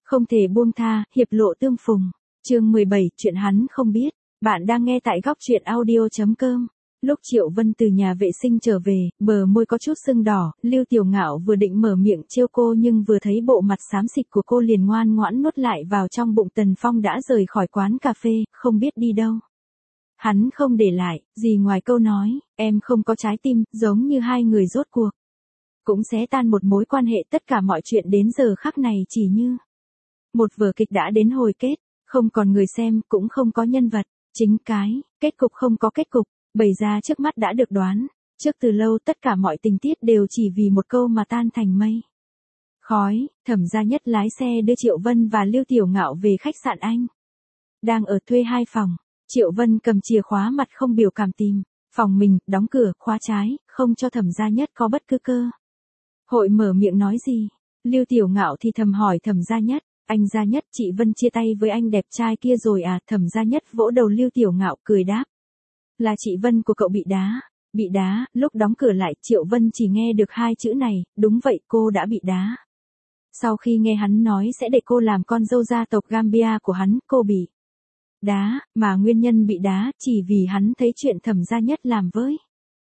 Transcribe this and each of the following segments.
Không thể buông tha, hiệp lộ tương phùng. Chương 17, chuyện hắn không biết. Bạn đang nghe tại góc truyện audio.com. Lúc Triệu Vân từ nhà vệ sinh trở về, bờ môi có chút sưng đỏ, Lưu Tiểu Ngạo vừa định mở miệng trêu cô nhưng vừa thấy bộ mặt xám xịt của cô liền ngoan ngoãn nuốt lại vào trong bụng. Tần Phong đã rời khỏi quán cà phê, không biết đi đâu. Hắn không để lại gì ngoài câu nói, em không có trái tim, giống như hai người rốt cuộc cũng xé tan một mối quan hệ. Tất cả mọi chuyện đến giờ khắc này chỉ như một vở kịch đã đến hồi kết, không còn người xem, cũng không có nhân vật chính kết cục không có kết cục, bày ra trước mắt đã được đoán, trước từ lâu. Tất cả mọi tình tiết đều chỉ vì một câu mà tan thành mây khói. Thẩm Gia Nhất lái xe đưa Triệu Vân và Lưu Tiểu Ngạo về khách sạn Anh đang ở, thuê 2 phòng. Triệu Vân cầm chìa khóa, mặt không biểu cảm tìm phòng mình, đóng cửa, khóa trái, không cho Thẩm Gia Nhất có bất cứ cơ hội mở miệng nói gì. Lưu Tiểu Ngạo thì thầm hỏi Thẩm Gia Nhất, anh Gia Nhất, chị Vân chia tay với anh đẹp trai kia rồi à? Thẩm Gia Nhất vỗ đầu Lưu Tiểu Ngạo cười đáp, là chị Vân của cậu bị đá. Bị đá? Lúc đóng cửa lại, Triệu Vân chỉ nghe được 2 chữ này, đúng vậy, cô đã bị đá. Sau khi nghe hắn nói sẽ để cô làm con dâu gia tộc Gambia của hắn, cô bị đá, mà nguyên nhân bị đá chỉ vì hắn thấy chuyện Thẩm Gia Nhất làm với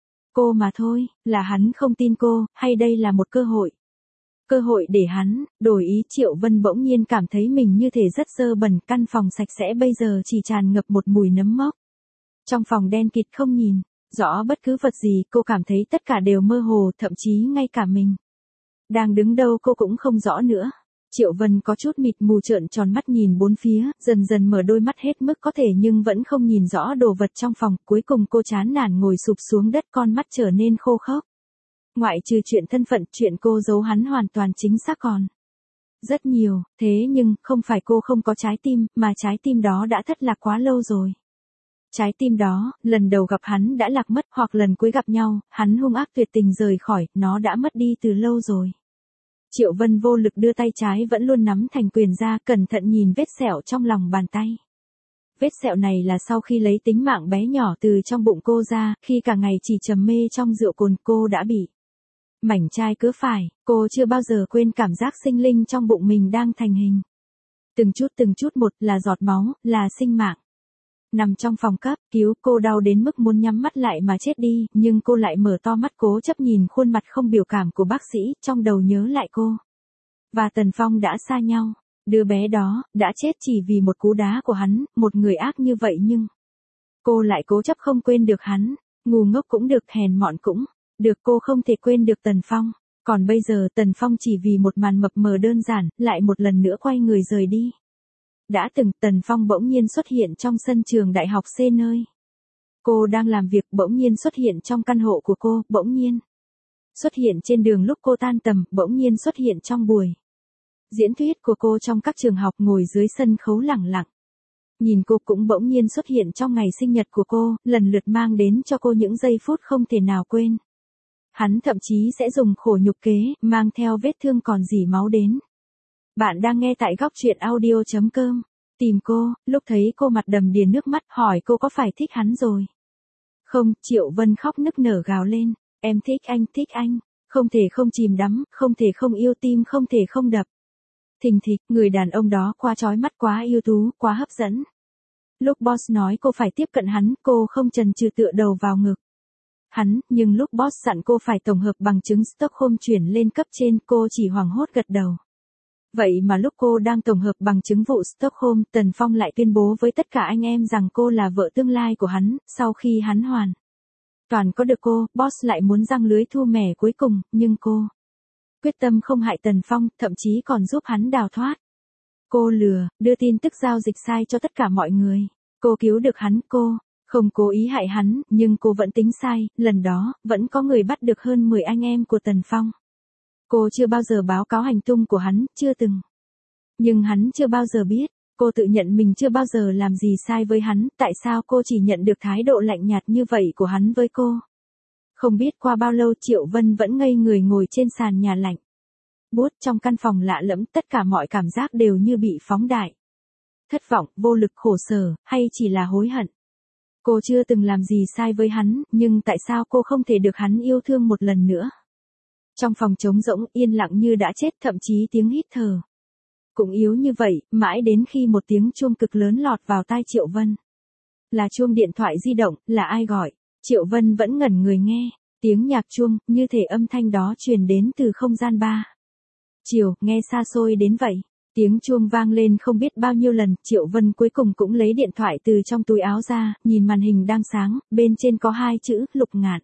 cô mà thôi. Là hắn không tin cô, hay đây là một cơ hội? Cơ hội để hắn đổi ý. Triệu Vân bỗng nhiên cảm thấy mình như thể rất dơ bẩn, căn phòng sạch sẽ bây giờ chỉ tràn ngập một mùi nấm mốc. Trong phòng đen kịt, không nhìn rõ bất cứ vật gì, cô cảm thấy tất cả đều mơ hồ, thậm chí ngay cả mình đang đứng đâu cô cũng không rõ nữa. Triệu Vân có chút mịt mù, trợn tròn mắt nhìn bốn phía, dần dần mở đôi mắt hết mức có thể nhưng vẫn không nhìn rõ đồ vật trong phòng. Cuối cùng cô chán nản ngồi sụp xuống đất, con mắt trở nên khô khốc. Ngoại trừ chuyện thân phận, chuyện cô giấu hắn hoàn toàn chính xác còn rất nhiều. Thế nhưng, không phải cô không có trái tim, mà trái tim đó đã thất lạc quá lâu rồi. Trái tim đó, lần đầu gặp hắn đã lạc mất, hoặc lần cuối gặp nhau, hắn hung ác tuyệt tình rời khỏi, nó đã mất đi từ lâu rồi. Triệu Vân vô lực đưa tay trái vẫn luôn nắm thành quyền ra, cẩn thận nhìn vết sẹo trong lòng bàn tay. Vết sẹo này là sau khi lấy tính mạng bé nhỏ từ trong bụng cô ra, khi cả ngày chỉ trầm mê trong rượu cồn, cô đã bị mảnh chai cứa phải. Cô chưa bao giờ quên cảm giác sinh linh trong bụng mình đang thành hình. Từng chút một, là giọt máu, là sinh mạng. Nằm trong phòng cấp cứu, cô đau đến mức muốn nhắm mắt lại mà chết đi, nhưng cô lại mở to mắt cố chấp nhìn khuôn mặt không biểu cảm của bác sĩ, trong đầu nhớ lại cô và Tần Phong đã xa nhau. Đứa bé đó đã chết chỉ vì một cú đá của hắn, một người ác như vậy nhưng cô lại cố chấp không quên được hắn. Ngu ngốc cũng được, hèn mọn cũng được, cô không thể quên được Tần Phong. Còn bây giờ Tần Phong chỉ vì một màn mập mờ đơn giản, lại một lần nữa quay người rời đi. Đã từng, Tần Phong bỗng nhiên xuất hiện trong sân trường đại học C nơi cô đang làm việc, bỗng nhiên xuất hiện trong căn hộ của cô, bỗng nhiên xuất hiện trên đường lúc cô tan tầm, bỗng nhiên xuất hiện trong buổi diễn thuyết của cô trong các trường học, ngồi dưới sân khấu lẳng lặng nhìn cô, cũng bỗng nhiên xuất hiện trong ngày sinh nhật của cô, lần lượt mang đến cho cô những giây phút không thể nào quên. Hắn thậm chí sẽ dùng khổ nhục kế, mang theo vết thương còn rỉ máu đến. Bạn đang nghe tại góc truyện audio.com. Tìm cô, lúc thấy cô mặt đầm đìa nước mắt, hỏi cô có phải thích hắn rồi không. Triệu Vân khóc nức nở gào lên, em thích anh, không thể không chìm đắm, không thể không yêu, tim không thể không đập thình thịch. Người đàn ông đó quá chói mắt, quá yêu tú, quá hấp dẫn. Lúc boss nói cô phải tiếp cận hắn, cô không chần chừ tựa đầu vào ngực hắn, nhưng lúc boss dặn cô phải tổng hợp bằng chứng Stockholm chuyển lên cấp trên, cô chỉ hoảng hốt gật đầu. Vậy mà lúc cô đang tổng hợp bằng chứng vụ Stockholm, Tần Phong lại tuyên bố với tất cả anh em rằng cô là vợ tương lai của hắn. Sau khi hắn hoàn toàn có được cô, boss lại muốn giăng lưới thu mẻ cuối cùng, nhưng cô quyết tâm không hại Tần Phong, thậm chí còn giúp hắn đào thoát. Cô lừa, đưa tin tức giao dịch sai cho tất cả mọi người. Cô cứu được hắn, cô không cố ý hại hắn, nhưng cô vẫn tính sai. Lần đó, vẫn có người bắt được hơn 10 anh em của Tần Phong. Cô chưa bao giờ báo cáo hành tung của hắn, chưa từng. Nhưng hắn chưa bao giờ biết. Cô tự nhận mình chưa bao giờ làm gì sai với hắn, tại sao cô chỉ nhận được thái độ lạnh nhạt như vậy của hắn với cô? Không biết qua bao lâu Triệu Vân vẫn ngây người ngồi trên sàn nhà lạnh buốt trong căn phòng lạ lẫm, tất cả mọi cảm giác đều như bị phóng đại. Thất vọng, vô lực, khổ sở, hay chỉ là hối hận. Cô chưa từng làm gì sai với hắn, nhưng tại sao cô không thể được hắn yêu thương một lần nữa? Trong phòng trống rỗng, yên lặng như đã chết, thậm chí tiếng hít thở Cũng yếu như vậy, mãi đến khi một tiếng chuông cực lớn lọt vào tai Triệu Vân. Là chuông điện thoại di động, là ai gọi? Triệu Vân vẫn ngẩn người nghe, tiếng nhạc chuông, như thể âm thanh đó truyền đến từ không gian ba. Chiều, nghe xa xôi đến vậy. Tiếng chuông vang lên không biết bao nhiêu lần, Triệu Vân cuối cùng cũng lấy điện thoại từ trong túi áo ra, nhìn màn hình đang sáng, bên trên có 2 chữ, Lục Ngạn.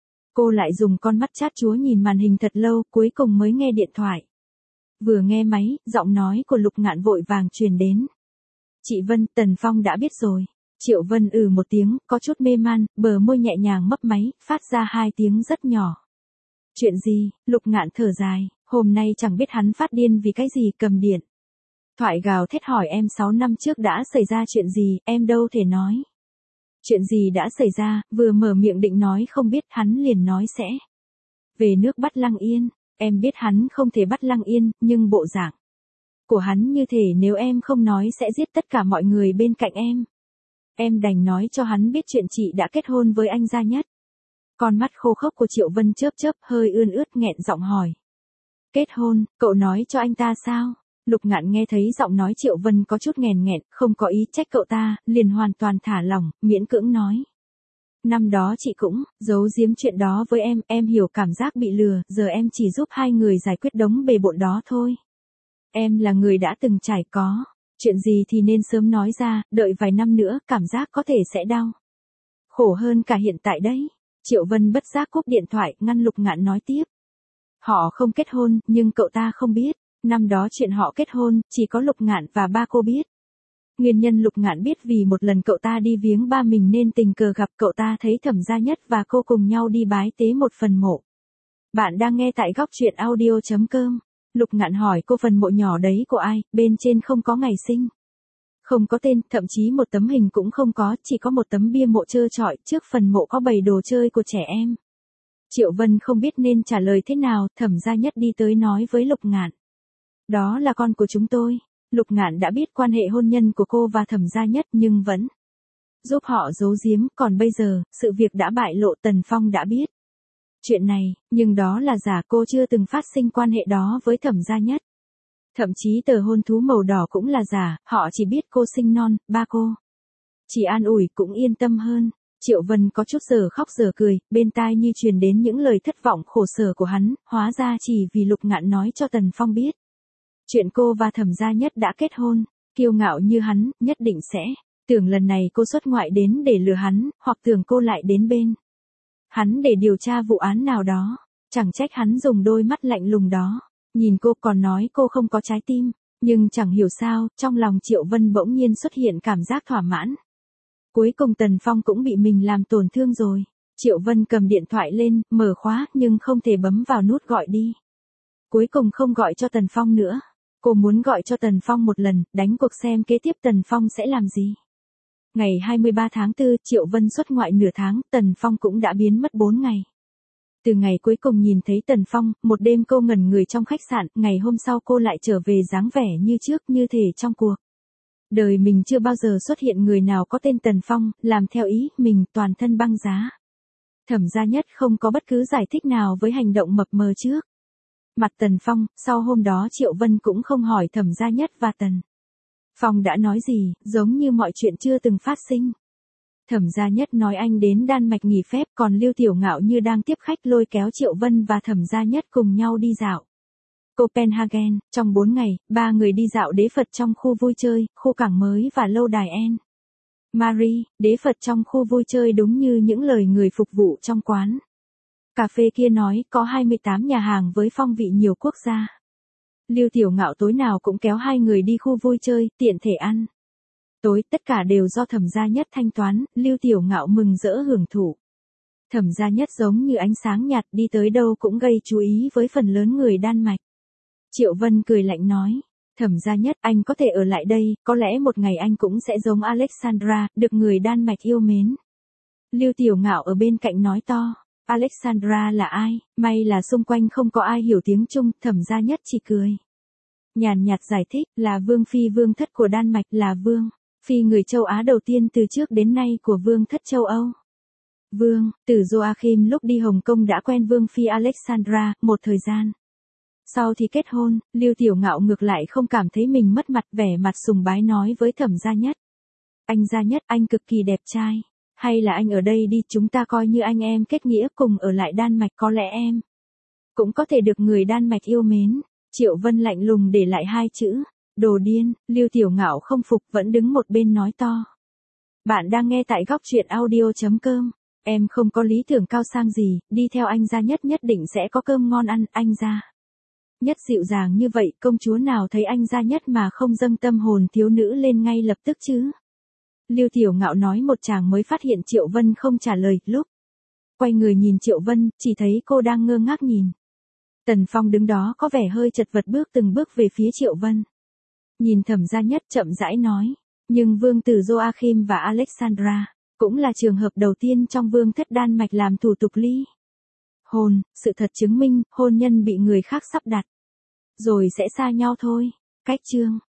Cô lại dùng con mắt chát chúa nhìn màn hình thật lâu, cuối cùng mới nghe điện thoại. Vừa nghe máy, giọng nói của Lục Ngạn vội vàng truyền đến. Chị Vân, Tần Phong đã biết rồi. Triệu Vân một tiếng, có chút mê man, bờ môi nhẹ nhàng mấp máy, phát ra 2 tiếng rất nhỏ. Chuyện gì? Lục Ngạn thở dài, hôm nay chẳng biết hắn phát điên vì cái gì, cầm điện thoại gào thét hỏi em 6 năm trước đã xảy ra chuyện gì, em đâu thể nói. Chuyện gì đã xảy ra, vừa mở miệng định nói không biết, hắn liền nói sẽ về nước bắt Lăng Yên. Em biết hắn không thể bắt Lăng Yên, nhưng bộ dạng của hắn như thể nếu em không nói sẽ giết tất cả mọi người bên cạnh em. Em đành nói cho hắn biết chuyện chị đã kết hôn với anh Gia Nhất. Con mắt khô khốc của Triệu Vân chớp chớp, hơi ươn ướt nghẹn giọng hỏi. Kết hôn, cậu nói cho anh ta sao? Lục Ngạn nghe thấy giọng nói Triệu Vân có chút nghèn nghẹn, không có ý trách cậu ta, liền hoàn toàn thả lỏng, miễn cưỡng nói. Năm đó chị cũng giấu giếm chuyện đó với em hiểu cảm giác bị lừa, giờ em chỉ giúp 2 người giải quyết đống bề bộn đó thôi. Em là người đã từng trải có, chuyện gì thì nên sớm nói ra, đợi vài năm nữa cảm giác có thể sẽ đau khổ hơn cả hiện tại đấy. Triệu Vân bất giác cúp điện thoại, ngăn Lục Ngạn nói tiếp. Họ không kết hôn, nhưng cậu ta không biết. Năm đó chuyện họ kết hôn, chỉ có Lục Ngạn và ba cô biết. Nguyên nhân Lục Ngạn biết vì một lần cậu ta đi viếng ba mình nên tình cờ gặp cậu ta thấy Thẩm Gia Nhất và cô cùng nhau đi bái tế một phần mộ. Bạn đang nghe tại góc truyện audio.com. Lục Ngạn hỏi cô phần mộ nhỏ đấy của ai, bên trên không có ngày sinh. Không có tên, thậm chí một tấm hình cũng không có, chỉ có một tấm bia mộ trơ trọi, trước phần mộ có bày đồ chơi của trẻ em. Triệu Vân không biết nên trả lời thế nào, Thẩm Gia Nhất đi tới nói với Lục Ngạn. Đó là con của chúng tôi. Lục Ngạn đã biết quan hệ hôn nhân của cô và Thẩm Gia Nhất nhưng vẫn giúp họ giấu giếm, còn bây giờ, sự việc đã bại lộ, Tần Phong đã biết chuyện này, nhưng đó là giả, cô chưa từng phát sinh quan hệ đó với Thẩm Gia Nhất. Thậm chí tờ hôn thú màu đỏ cũng là giả, họ chỉ biết cô sinh non, ba cô chỉ an ủi cũng yên tâm hơn. Triệu Vân có chút giờ khóc giờ cười, bên tai như truyền đến những lời thất vọng khổ sở của hắn, hóa ra chỉ vì Lục Ngạn nói cho Tần Phong biết. Chuyện cô và Thẩm Gia Nhất đã kết hôn, kiêu ngạo như hắn, nhất định sẽ tưởng lần này cô xuất ngoại đến để lừa hắn, hoặc tưởng cô lại đến bên hắn để điều tra vụ án nào đó. Chẳng trách hắn dùng đôi mắt lạnh lùng đó nhìn cô, còn nói cô không có trái tim. Nhưng chẳng hiểu sao, trong lòng Triệu Vân bỗng nhiên xuất hiện cảm giác thỏa mãn. Cuối cùng Tần Phong cũng bị mình làm tổn thương rồi. Triệu Vân cầm điện thoại lên, mở khóa, nhưng không thể bấm vào nút gọi đi. Cuối cùng không gọi cho Tần Phong nữa. Cô muốn gọi cho Tần Phong một lần, đánh cuộc xem kế tiếp Tần Phong sẽ làm gì. Ngày 23 tháng 4, Triệu Vân xuất ngoại nửa tháng, Tần Phong cũng đã biến mất 4 ngày. Từ ngày cuối cùng nhìn thấy Tần Phong, một đêm cô ngẩn người trong khách sạn, ngày hôm sau cô lại trở về dáng vẻ như trước, như thể trong cuộc đời mình chưa bao giờ xuất hiện người nào có tên Tần Phong, làm theo ý mình, toàn thân băng giá. Thẩm Gia Nhất không có bất cứ giải thích nào với hành động mập mờ trước mặt Tần Phong. Sau hôm đó Triệu Vân cũng không hỏi Thẩm Gia Nhất và Tần Phong đã nói gì, giống như mọi chuyện chưa từng phát sinh. Thẩm Gia Nhất nói anh đến Đan Mạch nghỉ phép, còn Lưu Tiểu Ngạo như đang tiếp khách lôi kéo Triệu Vân và Thẩm Gia Nhất cùng nhau đi dạo Copenhagen. Trong 4 ngày, 3 người đi dạo đế Phật trong khu vui chơi, khu cảng mới và lâu đài En Marie. Đế Phật trong khu vui chơi đúng như những lời người phục vụ trong quán cà phê kia nói, có 28 nhà hàng với phong vị nhiều quốc gia. Lưu Tiểu Ngạo tối nào cũng kéo 2 người đi khu vui chơi, tiện thể ăn tối, tất cả đều do Thẩm Gia Nhất thanh toán. Lưu Tiểu Ngạo mừng rỡ hưởng thụ. Thẩm Gia Nhất giống như ánh sáng nhạt, đi tới đâu cũng gây chú ý với phần lớn người Đan Mạch. Triệu Vân cười lạnh nói, Thẩm Gia Nhất, anh có thể ở lại đây, có lẽ một ngày anh cũng sẽ giống Alexandra, được người Đan Mạch yêu mến. Lưu Tiểu Ngạo ở bên cạnh nói to, Alexandra là ai? May là xung quanh không có ai hiểu tiếng Trung. Thẩm Gia Nhất chỉ cười nhàn nhạt giải thích, là vương phi vương thất của Đan Mạch, là vương phi người châu Á đầu tiên từ trước đến nay của vương thất châu Âu. Vương tử Joachim lúc đi Hồng Kông đã quen vương phi Alexandra một thời gian. Sau thì kết hôn, Lưu Tiểu Ngạo ngược lại không cảm thấy mình mất mặt, vẻ mặt sùng bái nói với Thẩm Gia Nhất. Anh Gia Nhất, anh cực kỳ đẹp trai. Hay là anh ở đây đi, chúng ta coi như anh em kết nghĩa cùng ở lại Đan Mạch, có lẽ em cũng có thể được người Đan Mạch yêu mến. Triệu Vân lạnh lùng để lại hai chữ, đồ điên. Lưu Tiểu Ngạo không phục, vẫn đứng một bên nói to. Bạn đang nghe tại góc truyện audio.com. Em không có lý tưởng cao sang gì, đi theo anh Gia Nhất nhất định sẽ có cơm ngon ăn. Anh Gia Nhất dịu dàng như vậy, công chúa nào thấy anh Gia Nhất mà không dâng tâm hồn thiếu nữ lên ngay lập tức chứ? Lưu Tiểu Ngạo nói một tràng mới phát hiện Triệu Vân không trả lời, lúc quay người nhìn Triệu Vân, chỉ thấy cô đang ngơ ngác nhìn. Tần Phong đứng đó có vẻ hơi chật vật bước từng bước về phía Triệu Vân. Nhìn Thẩm Gia Nhất chậm rãi nói, nhưng vương tử Joachim và Alexandra cũng là trường hợp đầu tiên trong vương thất Đan Mạch làm thủ tục ly hôn, sự thật chứng minh hôn nhân bị người khác sắp đặt rồi sẽ xa nhau thôi. Cách chương